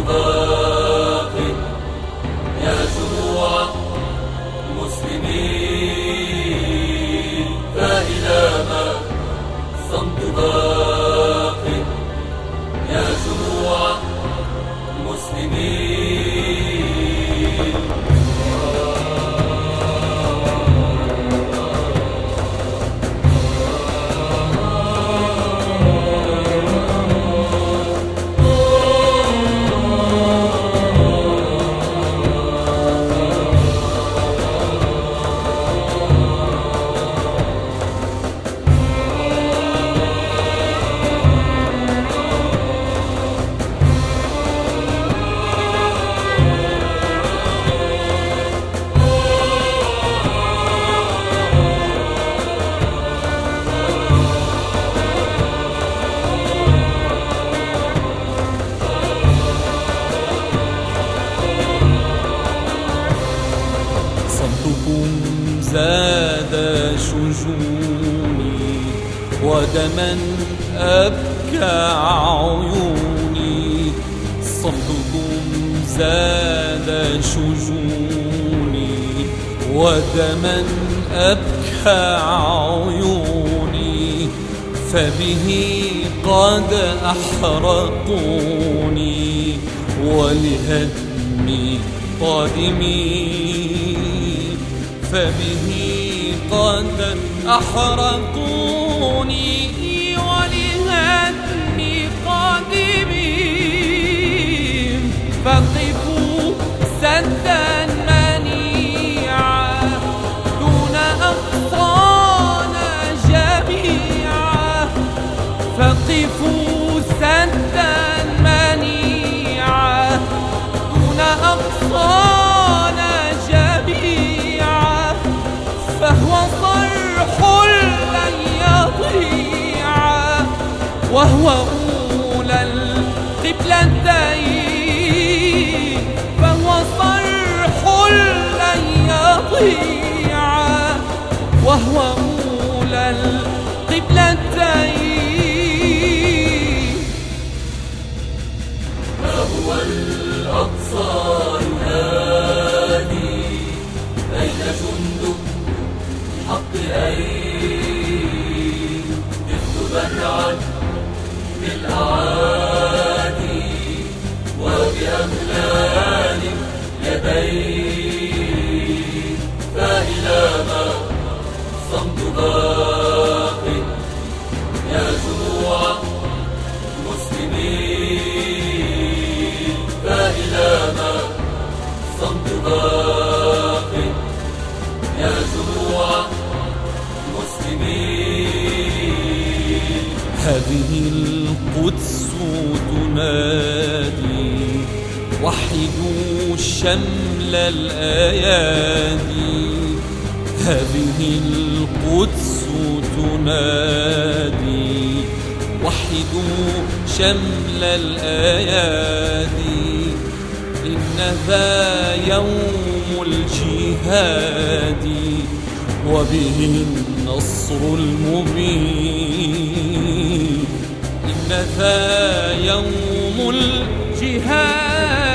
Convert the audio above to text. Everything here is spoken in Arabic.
باق يا جموع المسلمين، فإلى ما صمت باق يا جموع المسلمين. صمتكم زاد شجوني ودما أبكى عيوني. صمتكم زاد شجوني ودما أبكى عيوني، فبه قد أحرقوني ولهدم قادمي، فبه قد أحرقوني ولهدم قادمي. فقفوا سدا منيعا دون أقصانا جميعا، فقفوا سدا منيعا دون أقصانا جميعا، فهو صرح لن يضيع وهو أولى القبلتين، فهو صرح لن يضيع وهو أولى القبلتين. فهو الأقصى ينادي أين جند الحق أين؟ ضفت برعا بالأعادي وبأملال يدين، فإلى ما صمت باق يا جموع المسلمين، فإلى ما صمت باق يا جموع المسلمين. هذه القدس تنادي وحدوا شمل الأيادي، هذه القدس تنادي وحدوا شمل الأيادي. إن ذا يوم الجهاد وبه النصر المبين، إن ذا يوم الجهاد